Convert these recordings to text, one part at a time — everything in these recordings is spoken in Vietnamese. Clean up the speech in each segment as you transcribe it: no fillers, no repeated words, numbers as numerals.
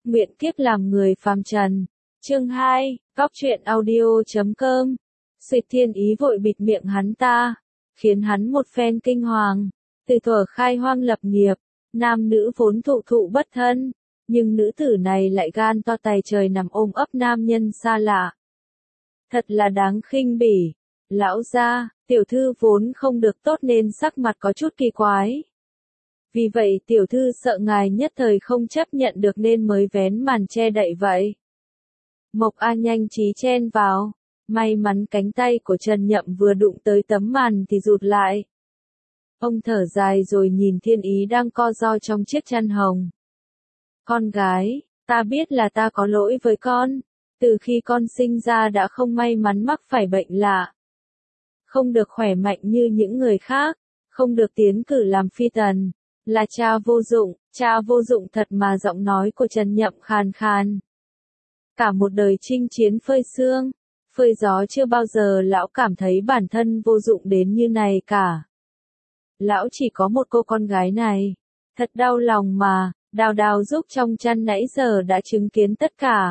nguyện kiếp làm người phàm trần. Chương 2, Góc truyện audio.com. Xuyệt Thiên Ý vội bịt miệng hắn ta, khiến hắn một phen kinh hoàng. Từ thuở khai hoang lập nghiệp, nam nữ vốn thụ thụ bất thân, nhưng nữ tử này lại gan to tày trời nằm ôm ấp nam nhân xa lạ. Thật là đáng khinh bỉ. Lão gia, tiểu thư vốn không được tốt nên sắc mặt có chút kỳ quái. Vì vậy tiểu thư sợ ngài nhất thời không chấp nhận được nên mới vén màn che đậy vậy. Mộc A nhanh trí chen vào, may mắn cánh tay của Trần Nhậm vừa đụng tới tấm màn thì rụt lại. Ông thở dài rồi nhìn Thiên Ý đang co ro trong chiếc chăn hồng. Con gái, ta biết là ta có lỗi với con, từ khi con sinh ra đã không may mắn mắc phải bệnh lạ. Không được khỏe mạnh như những người khác, không được tiến cử làm phi tần, là cha vô dụng thật mà. Giọng nói của Trần Nhậm khàn khàn. Cả một đời chinh chiến phơi sương, phơi gió chưa bao giờ lão cảm thấy bản thân vô dụng đến như này cả. Lão chỉ có một cô con gái này, thật đau lòng mà. Đào Đào giúp trong chăn nãy giờ đã chứng kiến tất cả.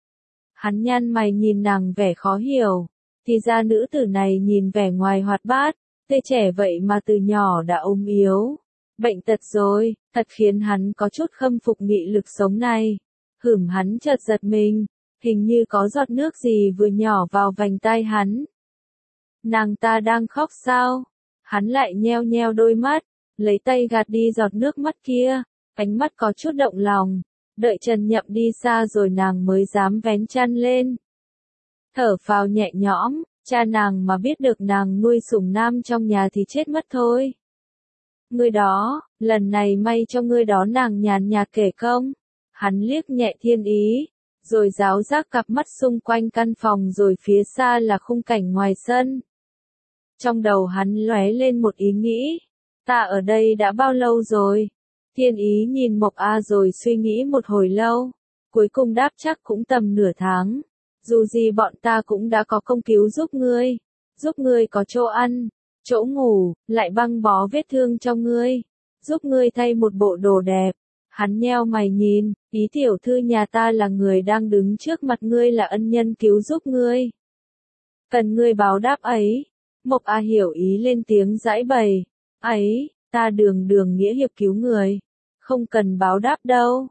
Hắn nhăn mày nhìn nàng vẻ khó hiểu, thì ra nữ tử này nhìn vẻ ngoài hoạt bát, tươi trẻ vậy mà từ nhỏ đã ốm yếu, bệnh tật rồi, thật khiến hắn có chút khâm phục nghị lực sống này. Hắn chợt giật mình, hình như có giọt nước gì vừa nhỏ vào vành tai hắn. Nàng ta đang khóc sao? Hắn lại nheo nheo đôi mắt, lấy tay gạt đi giọt nước mắt kia, ánh mắt có chút động lòng. Đợi Trần Nhậm đi xa rồi nàng mới dám vén chăn lên. Thở phào nhẹ nhõm, cha nàng mà biết được nàng nuôi sủng nam trong nhà thì chết mất thôi. Ngươi đó, lần này may cho ngươi đó, nàng nhàn nhạt kể công. Hắn liếc nhẹ Thiên Ý, rồi giáo giác cặp mắt xung quanh căn phòng rồi phía xa là khung cảnh ngoài sân. Trong đầu hắn lóe lên một ý nghĩ, ta ở đây đã bao lâu rồi? Thiên Ý nhìn Mộc A rồi suy nghĩ một hồi lâu, cuối cùng đáp chắc cũng tầm nửa tháng. Dù gì bọn ta cũng đã có công cứu giúp ngươi có chỗ ăn, chỗ ngủ, lại băng bó vết thương cho ngươi, giúp ngươi thay một bộ đồ đẹp. Hắn nheo mày nhìn, ý tiểu thư nhà ta là người đang đứng trước mặt ngươi, là ân nhân cứu giúp ngươi. Cần ngươi báo đáp ấy. Mộc A hiểu ý lên tiếng giãi bày, ấy, ta đường nghĩa hiệp cứu người, không cần báo đáp đâu.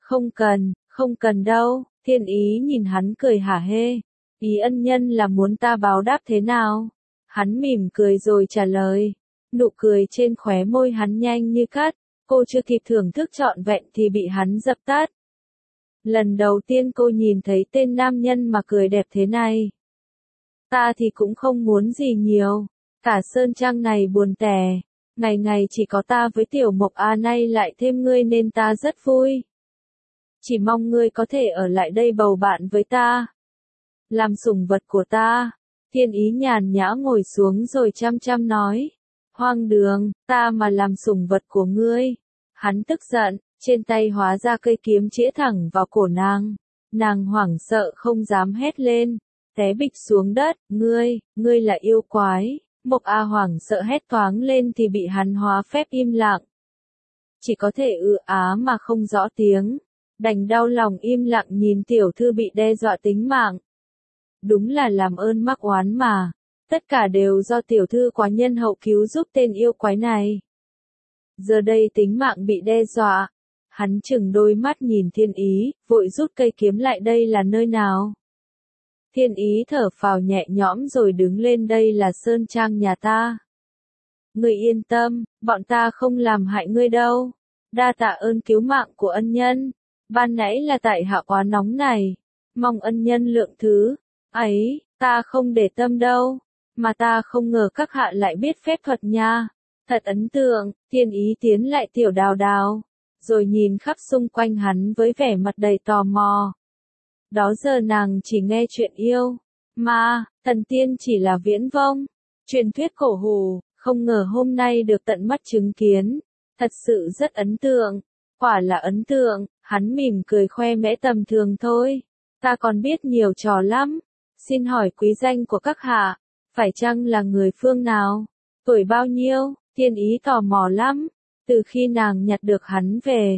Không cần đâu. Thiên Ý nhìn hắn cười hả hê, ý ân nhân là muốn ta báo đáp thế nào? Hắn mỉm cười rồi trả lời, nụ cười trên khóe môi hắn nhanh như cắt, cô chưa kịp thưởng thức trọn vẹn thì bị hắn dập tắt. Lần đầu tiên cô nhìn thấy tên nam nhân mà cười đẹp thế này. Ta thì cũng không muốn gì nhiều, cả sơn trang này buồn tẻ, ngày ngày chỉ có ta với tiểu Mộc A, nay lại thêm ngươi nên ta rất vui. Chỉ mong ngươi có thể ở lại đây bầu bạn với ta, làm sủng vật của ta. Thiên Ý nhàn nhã ngồi xuống rồi chăm chăm nói, hoang đường, ta mà làm sủng vật của ngươi. Hắn tức giận, trên tay hóa ra cây kiếm chĩa thẳng vào cổ nàng. Nàng hoảng sợ không dám hét lên, té bịch xuống đất. Ngươi là yêu quái. Mộc A hoảng sợ hét toáng lên thì bị hắn hóa phép im lặng. Chỉ có thể á mà không rõ tiếng, đành đau lòng im lặng nhìn tiểu thư bị đe dọa tính mạng. Đúng là làm ơn mắc oán mà, tất cả đều do tiểu thư quá nhân hậu cứu giúp tên yêu quái này. Giờ đây tính mạng bị đe dọa, hắn chừng đôi mắt nhìn Thiên Ý, vội rút cây kiếm lại. Đây là nơi nào? Thiên Ý thở phào nhẹ nhõm rồi đứng lên, đây là sơn trang nhà ta. Ngươi yên tâm, bọn ta không làm hại ngươi đâu. Đa tạ ơn cứu mạng của ân nhân. Ban nãy là tại hạ quá nóng này, mong ân nhân lượng thứ. Ấy, ta không để tâm đâu, mà ta không ngờ các hạ lại biết phép thuật nha. Thật ấn tượng. Thiên Ý tiến lại tiểu Đào Đào, rồi nhìn khắp xung quanh hắn với vẻ mặt đầy tò mò. Đó giờ nàng chỉ nghe chuyện yêu, ma, thần tiên chỉ là viễn vông, truyền thuyết cổ hủ, không ngờ hôm nay được tận mắt chứng kiến. Thật sự rất ấn tượng, quả là ấn tượng. Hắn mỉm cười khoe mẽ, tầm thường thôi, ta còn biết nhiều trò lắm. Xin hỏi quý danh của các hạ, phải chăng là người phương nào? Tuổi bao nhiêu? Thiên Ý tò mò lắm. Từ khi nàng nhặt được hắn về,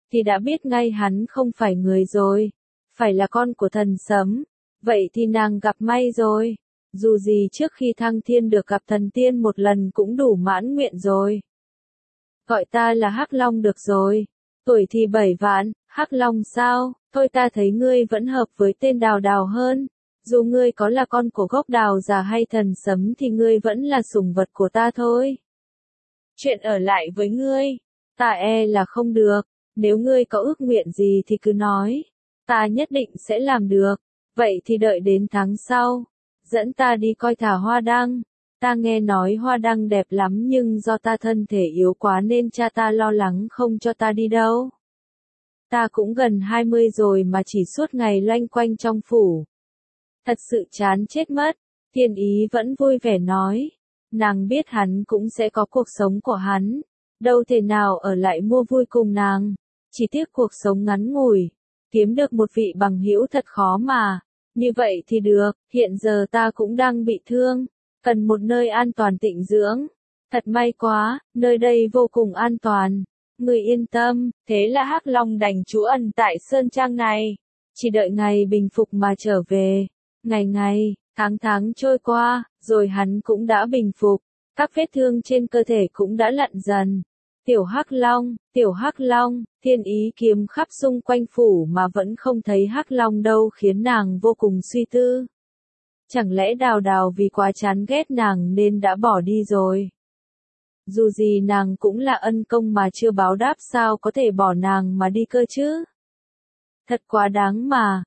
thì đã biết ngay hắn không phải người rồi, phải là con của thần sấm. Vậy thì nàng gặp may rồi. Dù gì trước khi thăng thiên được gặp thần tiên một lần cũng đủ mãn nguyện rồi. Gọi ta là Hắc Long được rồi. Tuổi thì 7 vạn, Hắc Long sao? Thôi ta thấy ngươi vẫn hợp với tên Đào Đào hơn. Dù ngươi có là con của gốc đào già hay thần sấm thì ngươi vẫn là sủng vật của ta thôi. Chuyện ở lại với ngươi, ta e là không được. Nếu ngươi có ước nguyện gì thì cứ nói. Ta nhất định sẽ làm được. Vậy thì đợi đến tháng sau. Dẫn ta đi coi thả hoa đăng. Ta nghe nói hoa đăng đẹp lắm nhưng do ta thân thể yếu quá nên cha ta lo lắng không cho ta đi đâu. Ta cũng gần 20 rồi mà chỉ suốt ngày loanh quanh trong phủ. Thật sự chán chết mất. Thiên Ý vẫn vui vẻ nói. Nàng biết hắn cũng sẽ có cuộc sống của hắn. Đâu thể nào ở lại mua vui cùng nàng. Chỉ tiếc cuộc sống ngắn ngủi. Kiếm được một vị bằng hữu thật khó mà. Như vậy thì được, hiện giờ ta cũng đang bị thương. Cần một nơi an toàn tịnh dưỡng. Thật may quá, nơi đây vô cùng an toàn. Người yên tâm, thế là Hắc Long đành trú ẩn tại sơn trang này. Chỉ đợi ngày bình phục mà trở về. Ngày, tháng trôi qua, rồi hắn cũng đã bình phục. Các vết thương trên cơ thể cũng đã lặn dần. Tiểu Hắc Long, Thiên Ý kiếm khắp xung quanh phủ mà vẫn không thấy Hắc Long đâu khiến nàng vô cùng suy tư. Chẳng lẽ Đào Đào vì quá chán ghét nàng nên đã bỏ đi rồi? Dù gì nàng cũng là ân công mà chưa báo đáp sao có thể bỏ nàng mà đi cơ chứ? Thật quá đáng mà,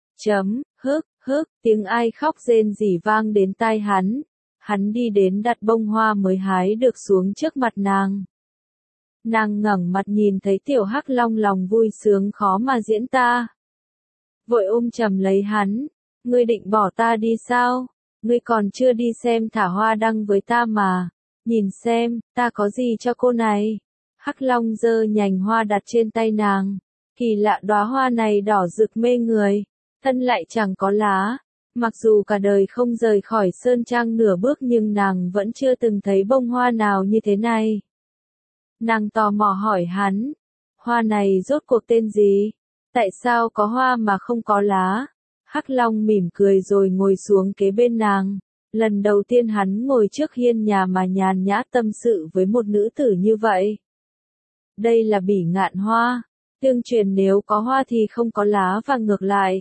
tiếng ai khóc rên rỉ vang đến tai hắn. Hắn đi đến đặt bông hoa mới hái được xuống trước mặt nàng. Nàng ngẩng mặt nhìn thấy tiểu Hắc Long lòng vui sướng khó mà diễn tả. Vội ôm chầm lấy hắn. Ngươi định bỏ ta đi sao? Ngươi còn chưa đi xem thả hoa đăng với ta mà. Nhìn xem, ta có gì cho cô này? Hắc Long giơ nhành hoa đặt trên tay nàng. Kỳ lạ đóa hoa này đỏ rực mê người. Thân lại chẳng có lá. Mặc dù cả đời không rời khỏi sơn trang nửa bước nhưng nàng vẫn chưa từng thấy bông hoa nào như thế này. Nàng tò mò hỏi hắn, hoa này rốt cuộc tên gì? Tại sao có hoa mà không có lá? Hắc Long mỉm cười rồi ngồi xuống kế bên nàng. Lần đầu tiên hắn ngồi trước hiên nhà mà nhàn nhã tâm sự với một nữ tử như vậy. Đây là bỉ ngạn hoa. Tương truyền nếu có hoa thì không có lá và ngược lại.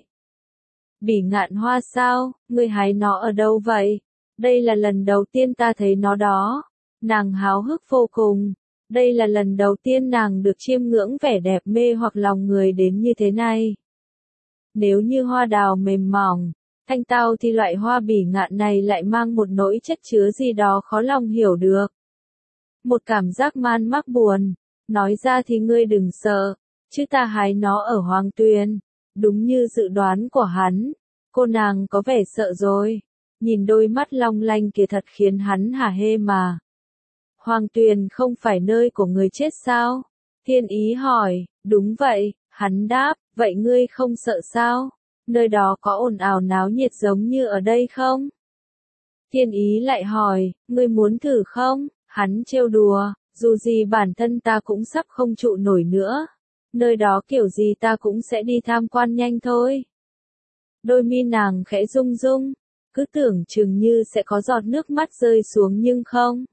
Bỉ ngạn hoa sao? Ngươi hái nó ở đâu vậy? Đây là lần đầu tiên ta thấy nó đó. Nàng háo hức vô cùng. Đây là lần đầu tiên nàng được chiêm ngưỡng vẻ đẹp mê hoặc lòng người đến như thế này. Nếu như hoa đào mềm mỏng, thanh tao thì loại hoa bỉ ngạn này lại mang một nỗi chất chứa gì đó khó lòng hiểu được. Một cảm giác man mác buồn. Nói ra thì ngươi đừng sợ, chứ ta hái nó ở Hoàng Tuyền. Đúng như dự đoán của hắn, cô nàng có vẻ sợ rồi. Nhìn đôi mắt long lanh kia thật khiến hắn hả hê mà. Hoàng Tuyền không phải nơi của người chết sao? Thiên Ý hỏi, đúng vậy, hắn đáp, vậy ngươi không sợ sao? Nơi đó có ồn ào náo nhiệt giống như ở đây không? Thiên Ý lại hỏi, ngươi muốn thử không? Hắn trêu đùa, dù gì bản thân ta cũng sắp không trụ nổi nữa. Nơi đó kiểu gì ta cũng sẽ đi tham quan nhanh thôi. Đôi mi nàng khẽ rung rung, cứ tưởng chừng như sẽ có giọt nước mắt rơi xuống nhưng không.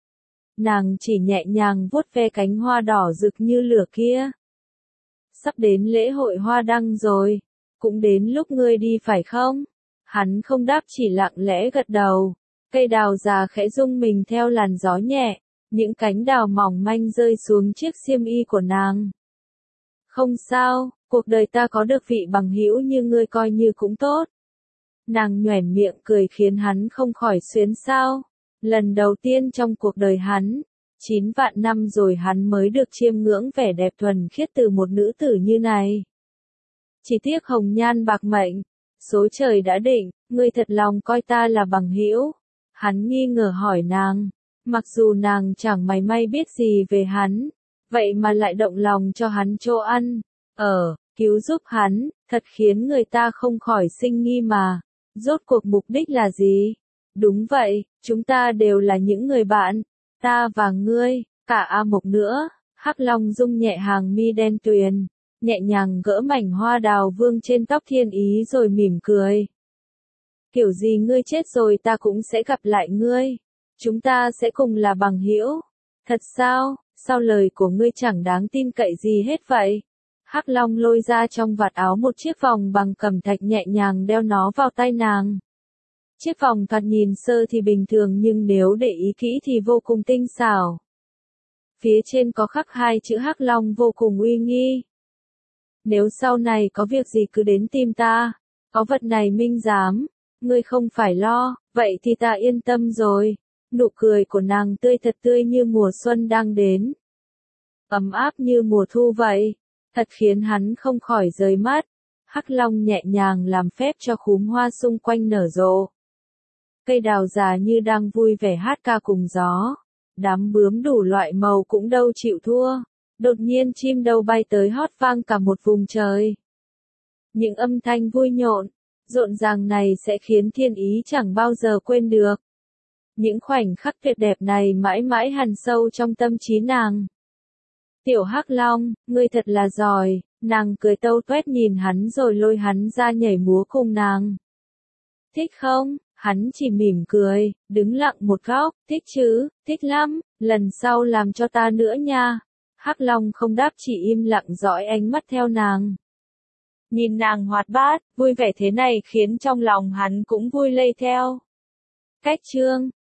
Nàng chỉ nhẹ nhàng vuốt ve cánh hoa đỏ rực như lửa kia. Sắp đến lễ hội hoa đăng rồi, cũng đến lúc ngươi đi phải không? Hắn không đáp chỉ lặng lẽ gật đầu. Cây đào già khẽ rung mình theo làn gió nhẹ, những cánh đào mỏng manh rơi xuống chiếc xiêm y của nàng. Không sao, cuộc đời ta có được vị bằng hữu như ngươi coi như cũng tốt. Nàng nhoẻn miệng cười khiến hắn không khỏi xuyến xao. Lần đầu tiên trong cuộc đời hắn, 9 vạn năm rồi hắn mới được chiêm ngưỡng vẻ đẹp thuần khiết từ một nữ tử như này. Chỉ tiếc hồng nhan bạc mệnh, số trời đã định, ngươi thật lòng coi ta là bằng hữu. Hắn nghi ngờ hỏi nàng, mặc dù nàng chẳng mảy may biết gì về hắn, vậy mà lại động lòng cho hắn chỗ ăn, cứu giúp hắn, thật khiến người ta không khỏi sinh nghi mà. Rốt cuộc mục đích là gì? Đúng vậy, chúng ta đều là những người bạn, ta và ngươi, cả A Mộc nữa. Hắc Long rung nhẹ hàng mi đen tuyền, nhẹ nhàng gỡ mảnh hoa đào vương trên tóc Thiên Ý rồi mỉm cười. Kiểu gì ngươi chết rồi ta cũng sẽ gặp lại ngươi. Chúng ta sẽ cùng là bằng hữu. Thật sao? Sao lời của ngươi chẳng đáng tin cậy gì hết vậy? Hắc Long lôi ra trong vạt áo một chiếc vòng bằng cẩm thạch nhẹ nhàng đeo nó vào tay nàng. Chiếc vòng thoạt nhìn sơ thì bình thường nhưng nếu để ý kỹ thì vô cùng tinh xảo. Phía trên có khắc hai chữ Hắc Long vô cùng uy nghi. Nếu sau này có việc gì cứ đến tìm ta, có vật này minh giám, ngươi không phải lo, vậy thì ta yên tâm rồi. Nụ cười của nàng tươi thật tươi như mùa xuân đang đến. Ấm áp như mùa thu vậy, thật khiến hắn không khỏi rời mắt. Hắc Long nhẹ nhàng làm phép cho khúm hoa xung quanh nở rộ. Cây đào già như đang vui vẻ hát ca cùng gió. Đám bướm đủ loại màu cũng đâu chịu thua. Đột nhiên chim đâu bay tới hót vang cả một vùng trời. Những âm thanh vui nhộn, rộn ràng này sẽ khiến Thiên Ý chẳng bao giờ quên được. Những khoảnh khắc tuyệt đẹp này mãi mãi hằn sâu trong tâm trí nàng. Tiểu Hắc Long, ngươi thật là giỏi, nàng cười tâu tuét nhìn hắn rồi lôi hắn ra nhảy múa cùng nàng. Thích không? Hắn chỉ mỉm cười, đứng lặng một góc, thích chứ, thích lắm, lần sau làm cho ta nữa nha. Hắc Long không đáp chỉ im lặng dõi ánh mắt theo nàng. Nhìn nàng hoạt bát, vui vẻ thế này khiến trong lòng hắn cũng vui lây theo. Cách chương